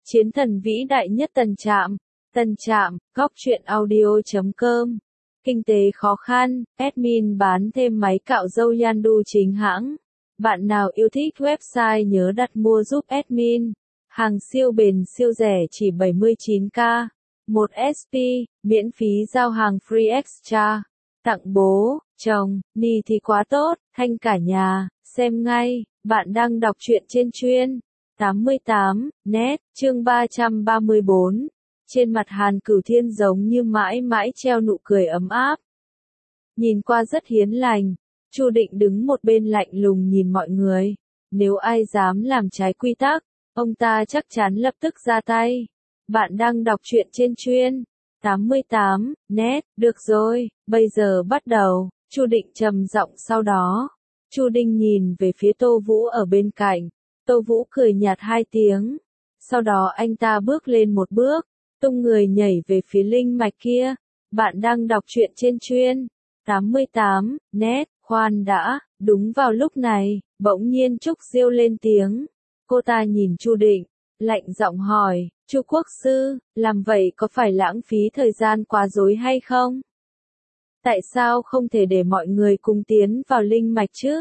Chiến thần vĩ đại nhất Tân Trạm. Tân Trạm, góc truyện audio.com. Kinh tế khó khăn, admin bán thêm máy cạo râu Yandu chính hãng. Bạn nào yêu thích website nhớ đặt mua giúp admin. Hàng siêu bền siêu rẻ chỉ 79k. 1 SP, miễn phí giao hàng free extra. Tặng bố, chồng, ni thì quá tốt, thanh cả nhà, xem ngay, bạn đang đọc truyện trên chuyên 88, net, chương 334. Trên mặt Hàn Cửu Thiên giống như mãi mãi treo nụ cười ấm áp. Nhìn qua rất hiền lành, Chu Định đứng một bên lạnh lùng nhìn mọi người. Nếu ai dám làm trái quy tắc, ông ta chắc chắn lập tức ra tay. Bạn đang đọc truyện trên chuyên 88, net, được rồi, bây giờ bắt đầu, Chu Định trầm giọng sau đó. Chu Đinh nhìn về phía Tô Vũ ở bên cạnh. Tô Vũ cười nhạt hai tiếng. Sau đó anh ta bước lên một bước, tung người nhảy về phía linh mạch kia. Bạn đang đọc truyện trên chuyên 88, net, khoan đã, đúng vào lúc này, bỗng nhiên Trúc Diêu lên tiếng. Cô ta nhìn Chu Định, lạnh giọng hỏi, Chu Quốc Sư, làm vậy có phải lãng phí thời gian quá rối hay không? Tại sao không thể để mọi người cùng tiến vào linh mạch chứ?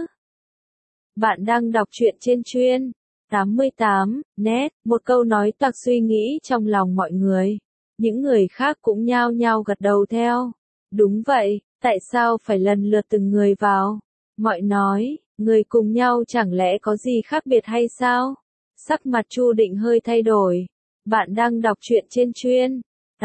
Bạn đang đọc truyện trên chuyên 88, net, một câu nói toạc suy nghĩ trong lòng mọi người. Những người khác cũng nhao nhao gật đầu theo. Đúng vậy, tại sao phải lần lượt từng người vào? Mọi nói, người cùng nhau chẳng lẽ có gì khác biệt hay sao? Sắc mặt Chu Định hơi thay đổi. Bạn đang đọc truyện trên chuyên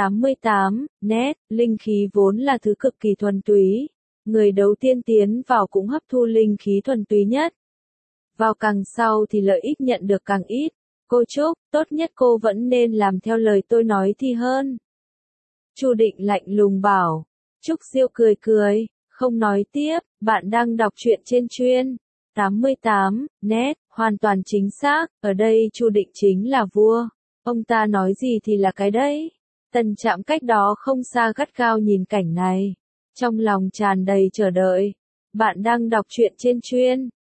88, net, linh khí vốn là thứ cực kỳ thuần túy. Người đầu tiên tiến vào cũng hấp thu linh khí thuần túy nhất. Vào càng sau thì lợi ích nhận được càng ít. Cô Trúc, tốt nhất cô vẫn nên làm theo lời tôi nói thì hơn. Chu Định lạnh lùng bảo. Trúc Diêu cười cười, không nói tiếp. Bạn đang đọc truyện trên chuyên 88, net, hoàn toàn chính xác. Ở đây Chu Định chính là vua. Ông ta nói gì thì là cái đấy. Tân Trạm cách đó không xa gắt gao nhìn cảnh này. Trong lòng tràn đầy chờ đợi. Bạn đang đọc truyện trên chuyên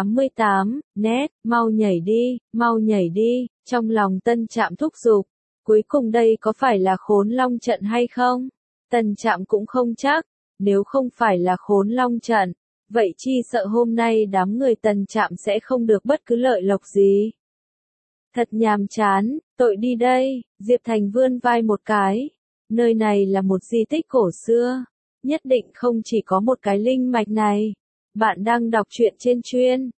88, net, mau nhảy đi, trong lòng Tân Trạm thúc giục. Cuối cùng đây có phải là Khốn Long trận hay không? Tân Trạm cũng không chắc, nếu không phải là Khốn Long trận, vậy chi sợ hôm nay đám người Tân Trạm sẽ không được bất cứ lợi lộc gì. Thật nhàm chán, tội đi đây, Diệp Thành vươn vai một cái. Nơi này là một di tích cổ xưa, nhất định không chỉ có một cái linh mạch này. Bạn đang đọc truyện trên chuyên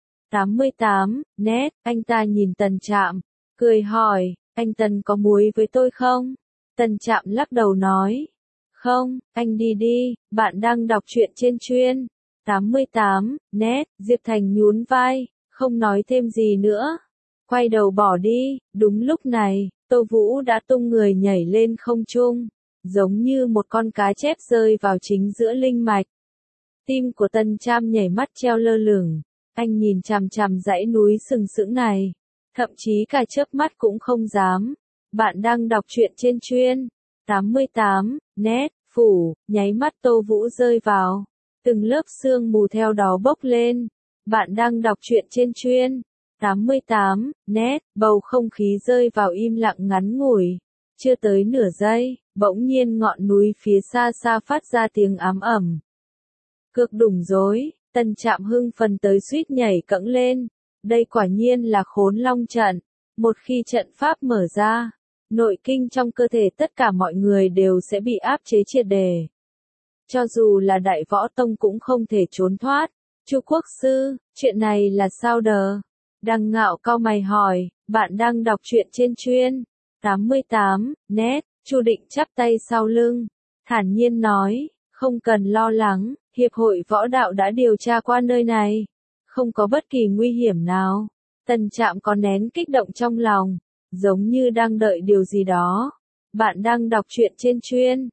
88, net, anh ta nhìn Tân Trạm, cười hỏi, anh Tân có muối với tôi không? Tân Trạm lắc đầu nói, không, anh đi đi, bạn đang đọc truyện trên chuyên 88, net, Diệp Thành nhún vai, không nói thêm gì nữa. Quay đầu bỏ đi, đúng lúc này, Tô Vũ đã tung người nhảy lên không trung, giống như một con cá chép rơi vào chính giữa linh mạch. Tim của Tân Trạm nhảy mắt treo lơ lửng, anh nhìn chằm chằm dãy núi sừng sững này, thậm chí cả chớp mắt cũng không dám. Bạn đang đọc truyện trên chuyên 88, net, phủ, nháy mắt Tô Vũ rơi vào, từng lớp sương mù theo đó bốc lên. Bạn đang đọc truyện trên chuyên 88, net, bầu không khí rơi vào im lặng ngắn ngủi. Chưa tới nửa giây, bỗng nhiên ngọn núi phía xa xa phát ra tiếng ám ầm. Cược đủng rối, Tân Trạm hưng phấn tới suýt nhảy cẫng lên. Đây quả nhiên là Khốn Long trận. Một khi trận pháp mở ra, nội kinh trong cơ thể tất cả mọi người đều sẽ bị áp chế triệt để. Cho dù là đại võ tông cũng không thể trốn thoát. Chu Quốc Sư, chuyện này là sao đờ? Đằng Ngạo cau mày hỏi, bạn đang đọc truyện trên chuyên 88, net, Chu Định chắp tay sau lưng, thản nhiên nói, không cần lo lắng, Hiệp hội Võ Đạo đã điều tra qua nơi này, không có bất kỳ nguy hiểm nào. Tân Trạm có nén kích động trong lòng, giống như đang đợi điều gì đó. Bạn đang đọc truyện trên chuyên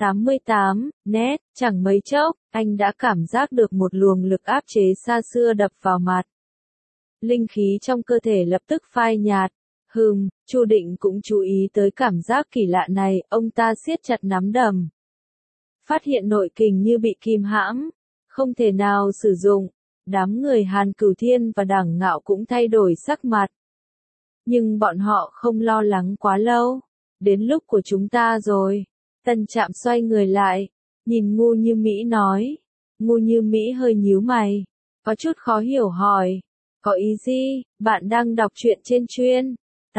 88, net, chẳng mấy chốc, anh đã cảm giác được một luồng lực áp chế xa xưa đập vào mặt. Linh khí trong cơ thể lập tức phai nhạt. Chu Định cũng chú ý tới cảm giác kỳ lạ này, ông ta siết chặt nắm đấm. Phát hiện nội kình như bị kìm hãm, không thể nào sử dụng. Đám người Hàn Cửu Thiên và Đằng Ngạo cũng thay đổi sắc mặt. Nhưng bọn họ không lo lắng quá lâu. Đến lúc của chúng ta rồi. Tân Trạm xoay người lại, nhìn Ngu Như Mỹ nói. Ngu Như Mỹ hơi nhíu mày, có chút khó hiểu hỏi. Có ý gì? Bạn đang đọc truyện trên chuyên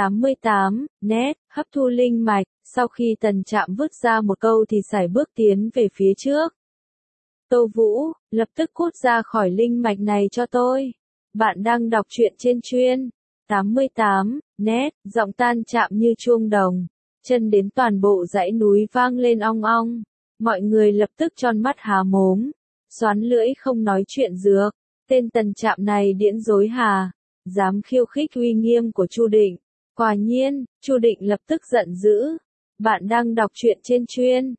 88 net hấp thu linh mạch. Sau khi Tần Trạm vứt ra một câu thì sải bước tiến về phía trước. Tô Vũ, lập tức cút ra khỏi linh mạch này cho tôi. Bạn đang đọc truyện trên chuyên 88 net, giọng Tan Trạm như chuông đồng. Chân đến toàn bộ dãy núi vang lên ong ong. Mọi người lập tức tròn mắt há mồm, xoắn lưỡi không nói chuyện dược. Tên Tần Trạm này điễn dối hả? Dám khiêu khích uy nghiêm của Chu Định. Quả nhiên, Chu Định lập tức giận dữ. Bạn đang đọc truyện trên chuyên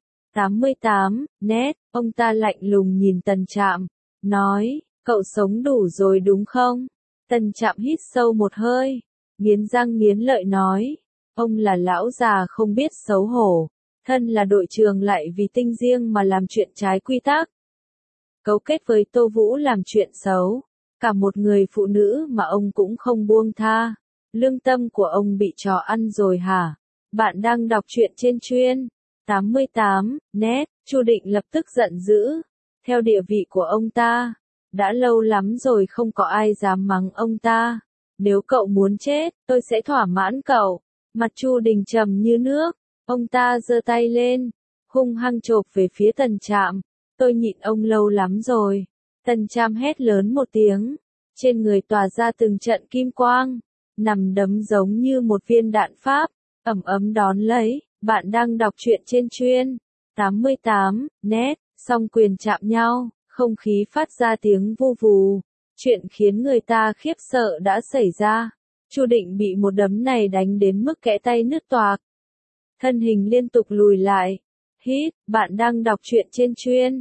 88 net, ông ta lạnh lùng nhìn Tần Trạm, nói, cậu sống đủ rồi đúng không? Tần Trạm hít sâu một hơi, nghiến răng nghiến lợi nói, ông là lão già không biết xấu hổ, thân là đội trưởng lại vì tinh riêng mà làm chuyện trái quy tắc. Cấu kết với Tô Vũ làm chuyện xấu, cả một người phụ nữ mà ông cũng không buông tha. Lương tâm của ông bị chó ăn rồi hả? Bạn đang đọc truyện trên chuyên 88 net, Chu Định lập tức giận dữ. Theo địa vị của ông ta, đã lâu lắm rồi không có ai dám mắng ông ta. Nếu cậu muốn chết, tôi sẽ thỏa mãn cậu. Mặt Chu Đình trầm như nước, ông ta giơ tay lên, hung hăng chộp về phía Tần Trạm. Tôi nhịn ông lâu lắm rồi. Tần Trạm hét lớn một tiếng, trên người tỏa ra từng trận kim quang, nằm đấm giống như một viên đạn pháp, ầm ấm đón lấy. Bạn đang đọc truyện trên chuyên 88 net, song quyền chạm nhau, không khí phát ra tiếng vu vù. Chuyện khiến người ta khiếp sợ đã xảy ra. Chu Định bị một đấm này đánh đến mức kẽ tay nứt toạc. Thân hình liên tục lùi lại. Hít, bạn đang đọc truyện trên chuyên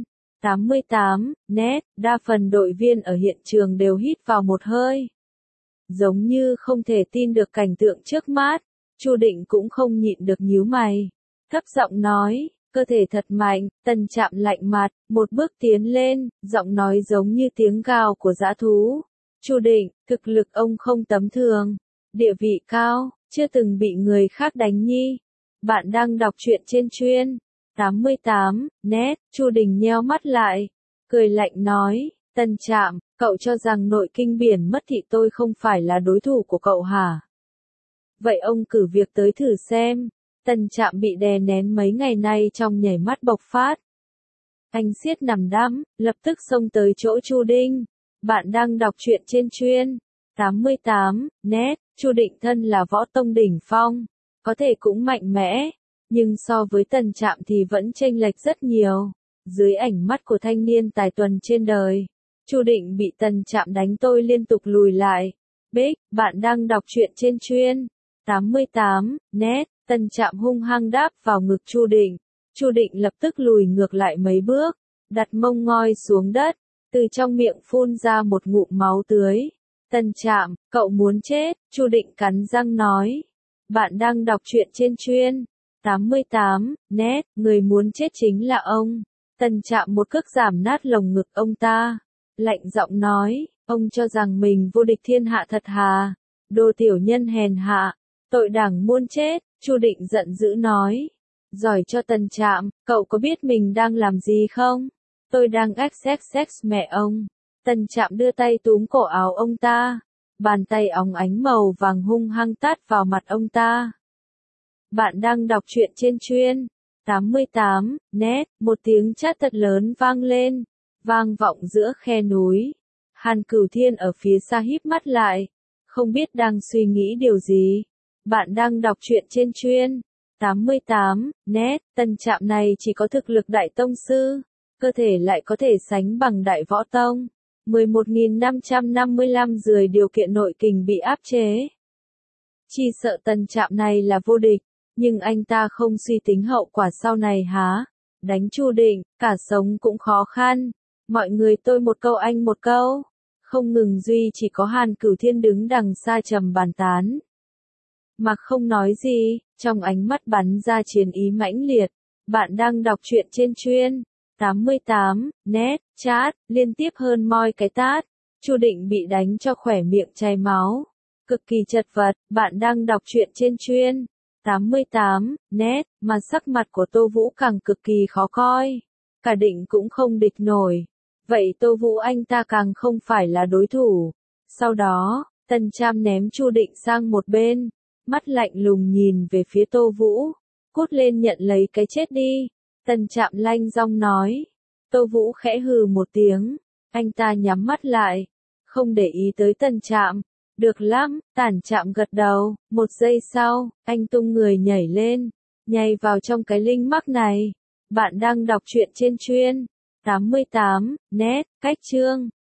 88 net, đa phần đội viên ở hiện trường đều hít vào một hơi. Giống như không thể tin được cảnh tượng trước mắt. Chu Định cũng không nhịn được nhíu mày, thấp giọng nói, cơ thể thật mạnh. Tần Trạm lạnh mặt, một bước tiến lên, giọng nói giống như tiếng gào của dã thú. Chu Định, thực lực ông không tầm thường, địa vị cao, chưa từng bị người khác đánh nhi. Bạn đang đọc truyện trên chuyên 88 net, Chu Định nheo mắt lại, cười lạnh nói, Tần Trạm, cậu cho rằng nội kinh biển mất thị tôi không phải là đối thủ của cậu hả? Vậy ông cử việc tới thử xem. Tần Trạm bị đè nén mấy ngày nay trong nhảy mắt bộc phát. Anh siết nằm đắm, lập tức xông tới chỗ Chu Đinh. Bạn đang đọc truyện trên chuyên 88 net, Chu Định thân là võ tông đỉnh phong, có thể cũng mạnh mẽ, nhưng so với Tần Trạm thì vẫn chênh lệch rất nhiều. Dưới ánh mắt của thanh niên tài tuần trên đời, Chu Định bị Tần Trạm đánh tôi liên tục lùi lại. Bích, bạn đang đọc truyện trên chuyên 88 net, Tần Trạm hung hăng đáp vào ngực Chu Định. Chu Định lập tức lùi ngược lại mấy bước, đặt mông ngoi xuống đất, từ trong miệng phun ra một ngụm máu tươi. Tần Trạm, cậu muốn chết? Chu Định cắn răng nói. Bạn đang đọc truyện trên chuyên 88 net, người muốn chết chính là ông. Tần Trạm một cước giảm nát lồng ngực ông ta, lạnh giọng nói, ông cho rằng mình vô địch thiên hạ thật hà? Đồ tiểu nhân hèn hạ, tội đảng muôn chết. Chu Định giận dữ nói. Giỏi cho Tần Trạm, cậu có biết mình đang làm gì không? Tôi đang xxx mẹ ông. Tần Trạm đưa tay túm cổ áo ông ta. Bàn tay óng ánh màu vàng hung hăng tát vào mặt ông ta. Bạn đang đọc truyện trên chuyên 88 net, một tiếng chát thật lớn vang lên, vang vọng giữa khe núi. Hàn Cửu Thiên ở phía xa híp mắt lại, không biết đang suy nghĩ điều gì. Bạn đang đọc truyện trên chuyên 88 net, Tần Trạm này chỉ có thực lực đại tông sư, cơ thể lại có thể sánh bằng đại võ tông. 11.555 rưỡi điều kiện nội kình bị áp chế. Chỉ sợ Tần Trạm này là vô địch, nhưng anh ta không suy tính hậu quả sau này há? Đánh Chu Định, cả sống cũng khó khăn. Mọi người tôi một câu anh một câu. Không ngừng duy chỉ có Hàn Cửu Thiên đứng đằng xa trầm bàn tán. Mà không nói gì, trong ánh mắt bắn ra chiến ý mãnh liệt. Bạn đang đọc truyện trên chuyên 88 net, chat, liên tiếp hơn moi cái tát. Chu Định bị đánh cho khỏe miệng chảy máu. Cực kỳ chật vật, bạn đang đọc truyện trên chuyên 88 net, mà sắc mặt của Tô Vũ càng cực kỳ khó coi. Cả Định cũng không địch nổi. Vậy Tô Vũ anh ta càng không phải là đối thủ. Sau đó, Tần Trạm ném Chu Định sang một bên, mắt lạnh lùng nhìn về phía Tô Vũ. Cút lên nhận lấy cái chết đi. Tần Trạm lanh rong nói. Tô Vũ khẽ hừ một tiếng. Anh ta nhắm mắt lại, không để ý tới Tần Trạm. Được lắm, Tần Trạm gật đầu. Một giây sau, anh tung người nhảy lên, nhảy vào trong cái linh mắc này. Bạn đang đọc truyện trên chuyên 88 net, cách chương